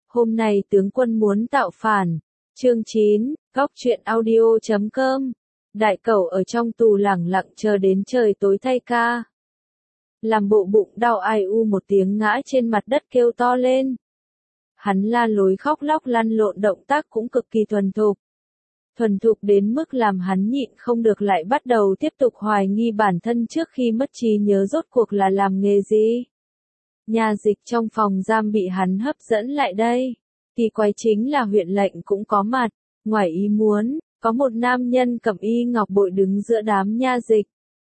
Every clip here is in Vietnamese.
Hôm nay tướng quân muốn tạo phản. Chương 9, Góc truyện audio.com. Đại cẩu ở trong tù lẳng lặng chờ đến trời tối thay ca. Làm bộ bụng đau ai u một tiếng ngã trên mặt đất kêu to lên. Hắn la lối khóc lóc lăn lộn, động tác cũng cực kỳ thuần thục. Thuần thục đến mức làm hắn nhịn không được, lại bắt đầu tiếp tục hoài nghi bản thân trước khi mất trí nhớ rốt cuộc là làm nghề gì. Nha dịch trong phòng giam bị hắn hấp dẫn lại đây. Kỳ quái chính là huyện lệnh cũng có mặt. Ngoài ý muốn, có một nam nhân cẩm y ngọc bội đứng giữa đám nha dịch.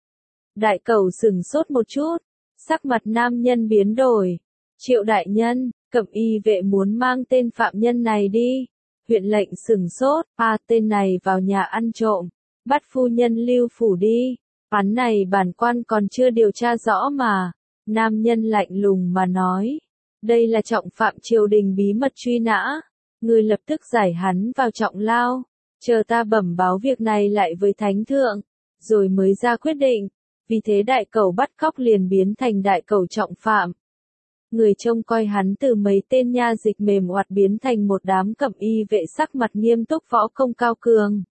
Đại cẩu sửng sốt một chút, sắc mặt nam nhân biến đổi. Triệu đại nhân, cẩm y vệ muốn mang tên phạm nhân này đi. Huyện lệnh sửng sốt, tên này vào nhà ăn trộm, bắt phu nhân lưu phủ đi. Án này bản quan còn chưa điều tra rõ mà. Nam nhân lạnh lùng mà nói, đây là trọng phạm triều đình bí mật truy nã, ngươi lập tức giải hắn vào trọng lao, chờ ta bẩm báo việc này lại với thánh thượng, rồi mới ra quyết định. Vì thế đại cẩu bắt cóc liền biến thành đại cẩu trọng phạm. Người trông coi hắn từ mấy tên nha dịch mềm oặt biến thành một đám cẩm y vệ sắc mặt nghiêm túc, võ công cao cường.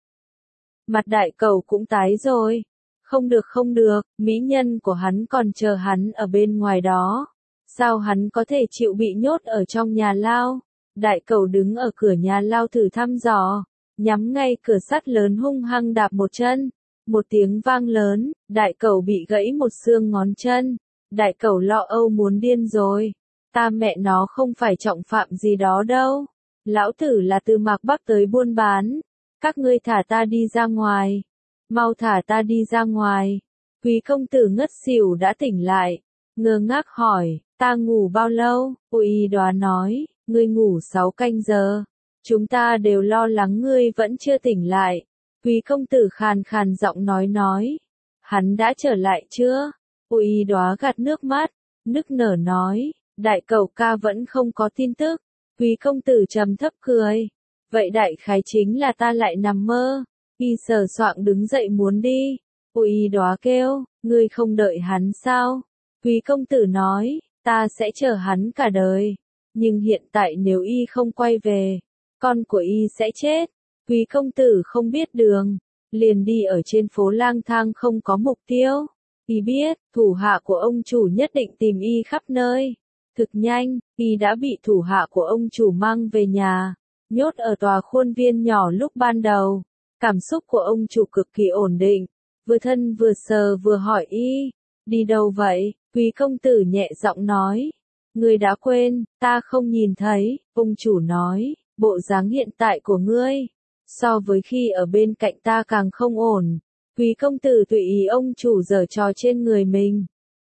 Mặt đại cẩu cũng tái rồi. Không được, mỹ nhân của hắn còn chờ hắn ở bên ngoài đó. Sao hắn có thể chịu bị nhốt ở trong nhà lao? Đại cẩu đứng ở cửa nhà lao thử thăm dò, nhắm ngay cửa sắt lớn hung hăng đạp một chân. Một tiếng vang lớn, đại cẩu bị gãy một xương ngón chân. Đại cẩu lo âu muốn điên rồi. Ta mẹ nó không phải trọng phạm gì đó đâu. Lão tử là từ Mạc Bắc tới buôn bán. Các ngươi thả ta đi ra ngoài. Mau thả ta đi ra ngoài. Quý công tử ngất xỉu đã tỉnh lại. Ngơ ngác hỏi, ta ngủ bao lâu? Ôi đoá nói, ngươi ngủ 6 canh giờ. Chúng ta đều lo lắng ngươi vẫn chưa tỉnh lại. Quý công tử khàn khàn giọng nói. Hắn đã trở lại chưa? Ôi đoá gạt nước mắt, nức nở nói, đại cẩu ca vẫn không có tin tức. Quý công tử trầm thấp cười. Vậy đại khái chính là ta lại nằm mơ. Y sờ soạng đứng dậy muốn đi. Ôi đoá kêu, ngươi không đợi hắn sao? Quý công tử nói, ta sẽ chờ hắn cả đời. Nhưng hiện tại nếu y không quay về, con của y sẽ chết. Quý công tử không biết đường, liền đi ở trên phố lang thang không có mục tiêu. Y biết, thủ hạ của ông chủ nhất định tìm y khắp nơi. Thực nhanh, y đã bị thủ hạ của ông chủ mang về nhà, nhốt ở tòa khuôn viên nhỏ lúc ban đầu. Cảm xúc của ông chủ cực kỳ ổn định, vừa thân vừa sờ vừa hỏi y, đi đâu vậy? Quý công tử nhẹ giọng nói, ngươi đã quên, ta không nhìn thấy. Ông chủ nói, bộ dáng hiện tại của ngươi, so với khi ở bên cạnh ta càng không ổn. Quý công tử tùy ý ông chủ giở trò trên người mình.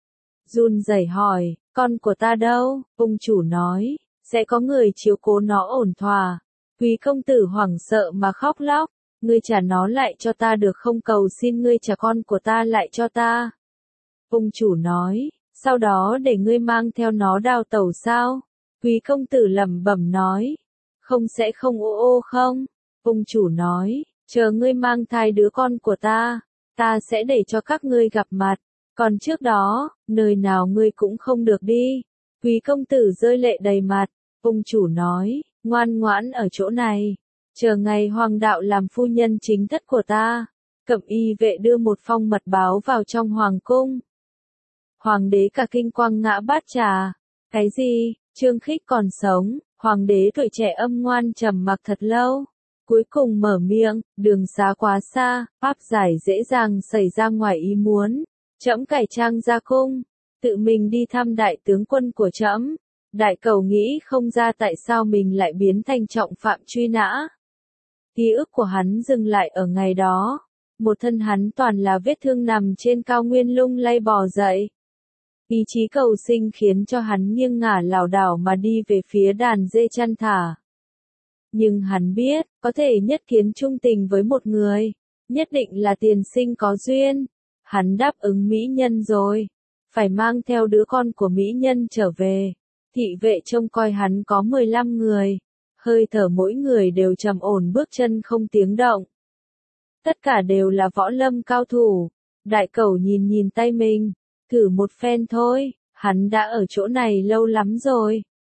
Run rẩy hỏi, con của ta đâu? Ông chủ nói, sẽ có người chiếu cố nó ổn thỏa. Quý công tử hoảng sợ mà khóc lóc. Ngươi trả nó lại cho ta được không, cầu xin ngươi trả con của ta lại cho ta. Ông chủ nói, sau đó để ngươi mang theo nó đào tẩu sao? Quý công tử lẩm bẩm nói, không sẽ không ô không? Ông chủ nói, chờ ngươi mang thai đứa con của ta sẽ để cho các ngươi gặp mặt. Còn trước đó, nơi nào ngươi cũng không được đi. Quý công tử rơi lệ đầy mặt. Ông chủ nói, ngoan ngoãn ở chỗ này. Chờ ngày hoàng đạo làm phu nhân chính thất của ta. Cẩm y vệ đưa một phong mật báo vào trong hoàng cung. Hoàng đế cả kinh quăng ngã bát trà. Cái gì? Trương Khích còn sống? Hoàng đế tuổi trẻ âm ngoan trầm mặc thật lâu. Cuối cùng mở miệng, đường xá quá xa, pháp giải dễ dàng xảy ra ngoài ý muốn. Trẫm cải trang ra cung, tự mình đi thăm đại tướng quân của trẫm. Đại cẩu nghĩ không ra tại sao mình lại biến thành trọng phạm truy nã. Ký ức của hắn dừng lại ở ngày đó. Một thân hắn toàn là vết thương nằm trên cao nguyên lung lay bò dậy. Ý chí cầu sinh khiến cho hắn nghiêng ngả lảo đảo mà đi về phía đàn dê chăn thả. Nhưng hắn biết, có thể nhất kiến trung tình với một người, nhất định là tiền sinh có duyên. Hắn đáp ứng mỹ nhân rồi, phải mang theo đứa con của mỹ nhân trở về. Thị vệ trông coi hắn có 15 người, hơi thở mỗi người đều trầm ổn, bước chân không tiếng động. Tất cả đều là võ lâm cao thủ. Đại cẩu nhìn tay mình, thử một phen thôi, hắn đã ở chỗ này lâu lắm rồi.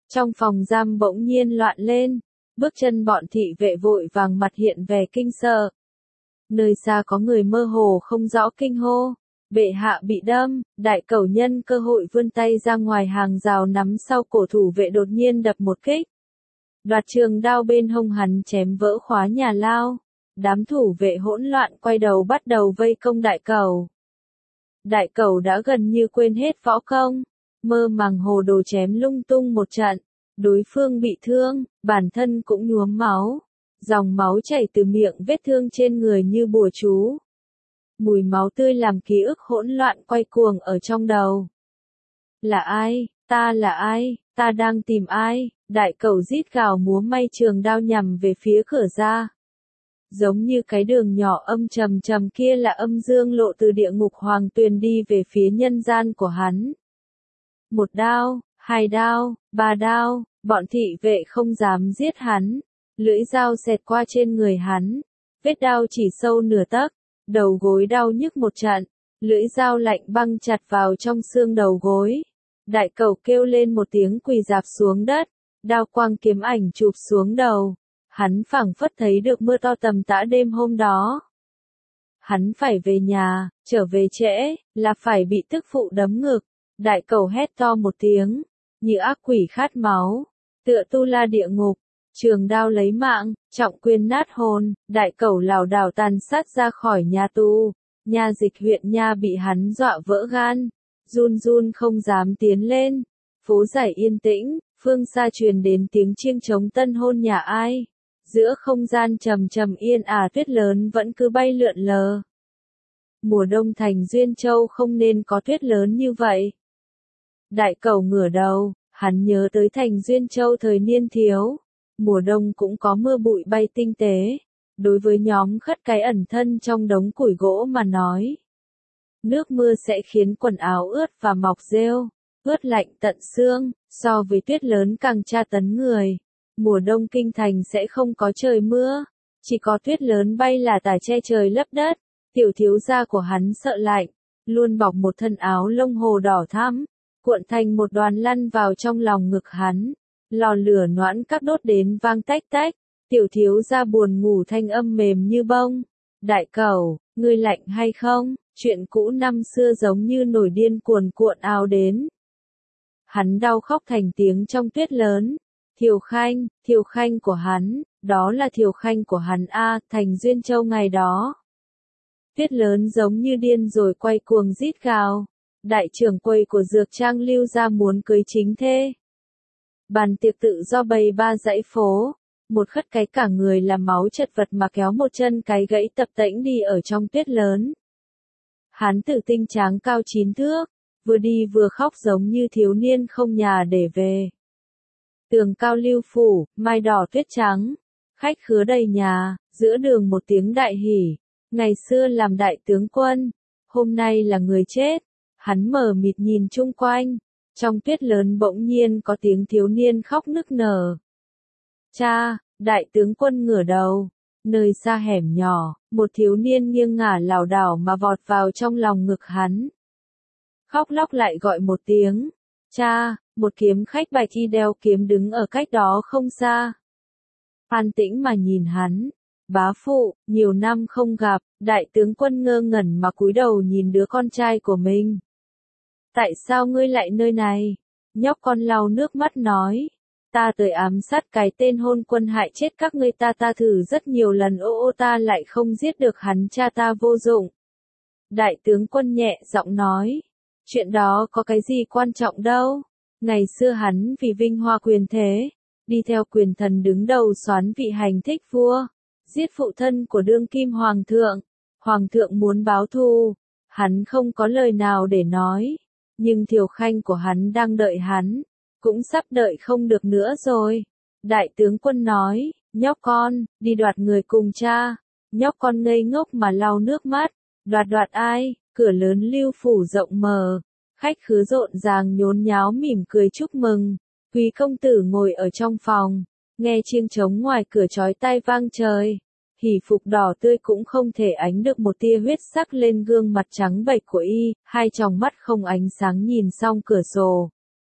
Trong phòng giam bỗng nhiên loạn lên, bước chân bọn thị vệ vội vàng mặt hiện vẻ kinh sợ. Nơi xa có người mơ hồ không rõ kinh hô, bệ hạ bị đâm, đại cẩu nhân cơ hội vươn tay ra ngoài hàng rào nắm sau cổ thủ vệ đột nhiên đập một kích. Đoạt trường đao bên hông hắn chém vỡ khóa nhà lao, đám thủ vệ hỗn loạn quay đầu bắt đầu vây công đại cẩu. Đại cẩu đã gần như quên hết võ công, mơ màng hồ đồ chém lung tung một trận, đối phương bị thương, bản thân cũng nhuốm máu, dòng máu chảy từ miệng vết thương trên người như bùa chú. Mùi máu tươi làm ký ức hỗn loạn quay cuồng ở trong đầu. Là ai? Ta là ai? Ta đang tìm ai? Đại cẩu rít gào múa may trường đao nhằm về phía cửa ra. Giống như cái đường nhỏ âm trầm trầm kia là âm dương lộ từ địa ngục hoàng tuyền đi về phía nhân gian của hắn. Một đao, hai đao, ba đao, bọn thị vệ không dám giết hắn. Lưỡi dao xẹt qua trên người hắn. Vết đao chỉ sâu nửa tấc, đầu gối đau nhức một trận. Lưỡi dao lạnh băng chặt vào trong xương đầu gối. Đại cẩu kêu lên một tiếng quỳ rạp xuống đất, đao quang kiếm ảnh chụp xuống đầu. Hắn phảng phất thấy được mưa to tầm tã đêm hôm đó. Hắn phải về nhà, trở về trễ, là phải bị tức phụ đấm ngực. Đại cẩu hét to một tiếng, như ác quỷ khát máu, tựa tu la địa ngục, trường đao lấy mạng, trọng quyền nát hồn, đại cẩu lảo đảo tàn sát ra khỏi nhà tù. Nha dịch huyện nha bị hắn dọa vỡ gan, run run không dám tiến lên. Phố giải yên tĩnh, phương xa truyền đến tiếng chiêng trống tân hôn nhà ai. Giữa không gian trầm trầm yên tuyết lớn vẫn cứ bay lượn lờ. Mùa đông thành Duyên Châu không nên có tuyết lớn như vậy. Đại cẩu ngửa đầu, hắn nhớ tới thành Duyên Châu thời niên thiếu. Mùa đông cũng có mưa bụi bay tinh tế. Đối với nhóm khất cái ẩn thân trong đống củi gỗ mà nói. Nước mưa sẽ khiến quần áo ướt và mọc rêu, ướt lạnh tận xương, so với tuyết lớn càng tra tấn người. Mùa đông kinh thành sẽ không có trời mưa, chỉ có tuyết lớn bay là tả che trời lấp đất. Tiểu thiếu gia của hắn sợ lạnh, luôn bọc một thân áo lông hồ đỏ thắm, cuộn thành một đoàn lăn vào trong lòng ngực hắn. Lò lửa noãn các đốt đến vang tách tách, tiểu thiếu gia buồn ngủ thanh âm mềm như bông. Đại cẩu, ngươi lạnh hay không? Chuyện cũ năm xưa giống như nổi điên cuồn cuộn ào đến. Hắn đau khóc thành tiếng trong tuyết lớn. Thiều Khanh của hắn, đó là Thiều Khanh của hắn thành Duyên Châu ngày đó. Tuyết lớn giống như điên rồi quay cuồng rít gào. Đại trưởng quầy của dược trang Lưu gia muốn cưới chính thê. Bàn tiệc tự do bày ba dãy phố. Một khất cái cả người làm máu chật vật mà kéo một chân cái gãy tập tễnh đi ở trong tuyết lớn. Hắn tự tinh tráng cao 9 thước, vừa đi vừa khóc giống như thiếu niên không nhà để về. Tường cao Lưu phủ, mai đỏ tuyết trắng, khách khứa đầy nhà, giữa đường một tiếng đại hỉ. Ngày xưa làm đại tướng quân, hôm nay là người chết. Hắn mờ mịt nhìn chung quanh, trong tuyết lớn bỗng nhiên có tiếng thiếu niên khóc nức nở. Cha, đại tướng quân ngửa đầu, nơi xa hẻm nhỏ, một thiếu niên nghiêng ngả lảo đảo mà vọt vào trong lòng ngực hắn. Khóc lóc lại gọi một tiếng, cha, một kiếm khách bạch y đeo kiếm đứng ở cách đó không xa. An tĩnh mà nhìn hắn, bá phụ, nhiều năm không gặp, đại tướng quân ngơ ngẩn mà cúi đầu nhìn đứa con trai của mình. Tại sao ngươi lại nơi này? Nhóc con lau nước mắt nói. Ta tới ám sát cái tên hôn quân hại chết các ngươi ta thử rất nhiều lần ta lại không giết được hắn cha ta vô dụng. Đại tướng quân nhẹ giọng nói. Chuyện đó có cái gì quan trọng đâu. Ngày xưa hắn vì vinh hoa quyền thế, đi theo quyền thần đứng đầu soán vị hành thích vua, giết phụ thân của đương kim hoàng thượng. Hoàng thượng muốn báo thù, hắn không có lời nào để nói. Nhưng Thiều Khanh của hắn đang đợi hắn, cũng sắp đợi không được nữa rồi. Đại tướng quân nói, nhóc con, đi đoạt người cùng cha. Nhóc con ngây ngốc mà lau nước mắt, đoạt ai? Cửa lớn Lưu phủ rộng mở, khách khứa rộn ràng nhốn nháo mỉm cười chúc mừng. Quý công tử ngồi ở trong phòng, nghe chiêng trống ngoài cửa chói tai vang trời. Hỉ phục đỏ tươi cũng không thể ánh được một tia huyết sắc lên gương mặt trắng bệch của y, hai tròng mắt không ánh sáng nhìn xong cửa sổ.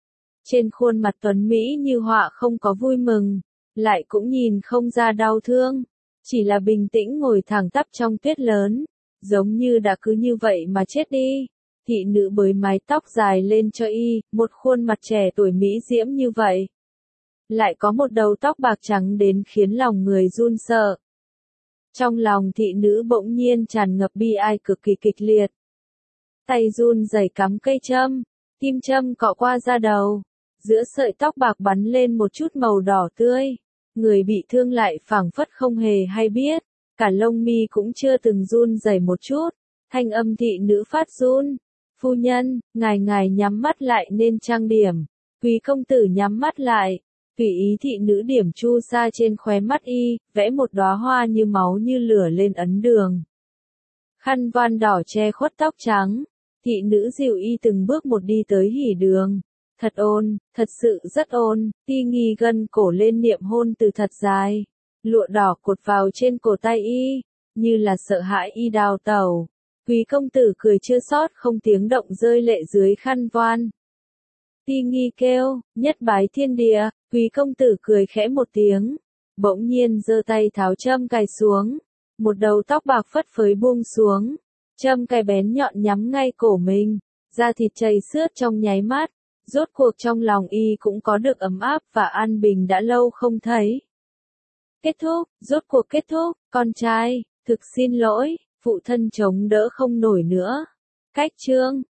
Trên khuôn mặt tuấn Mỹ như họa không có vui mừng, lại cũng nhìn không ra đau thương, chỉ là bình tĩnh ngồi thẳng tắp trong tuyết lớn, giống như đã cứ như vậy mà chết đi. Thị nữ bới mái tóc dài lên cho y, một khuôn mặt trẻ tuổi mỹ diễm như vậy. Lại có một đầu tóc bạc trắng đến khiến lòng người run sợ. Trong lòng thị nữ bỗng nhiên tràn ngập bi ai cực kỳ kịch liệt. Tay run rẩy cắm cây châm, kim châm cọ qua da đầu, giữa sợi tóc bạc bắn lên một chút màu đỏ tươi. Người bị thương lại phảng phất không hề hay biết, cả lông mi cũng chưa từng run rẩy một chút. Thanh âm thị nữ phát run. Phu nhân, ngài nhắm mắt lại nên trang điểm. Quý công tử nhắm mắt lại. Tùy ý thị nữ điểm chu sa trên khóe mắt y, vẽ một đóa hoa như máu như lửa lên ấn đường. Khăn voan đỏ che khuất tóc trắng. Thị nữ dìu y từng bước một đi tới hỉ đường. Thật ôn, thật sự rất ôn. Ti Nghi gân cổ lên niệm hôn từ thật dài. Lụa đỏ cột vào trên cổ tay y, như là sợ hãi y đào tẩu. Quý công tử cười chưa sót không tiếng động rơi lệ dưới khăn voan. Ti Nghi kêu, nhất bái thiên địa. Quý công tử cười khẽ một tiếng, bỗng nhiên giơ tay tháo châm cài xuống, một đầu tóc bạc phất phới buông xuống, châm cài bén nhọn nhắm ngay cổ mình, da thịt chảy xước trong nháy mắt, rốt cuộc trong lòng y cũng có được ấm áp và an bình đã lâu không thấy. Kết thúc, rốt cuộc kết thúc, con trai, thực xin lỗi, phụ thân chống đỡ không nổi nữa. Cách chương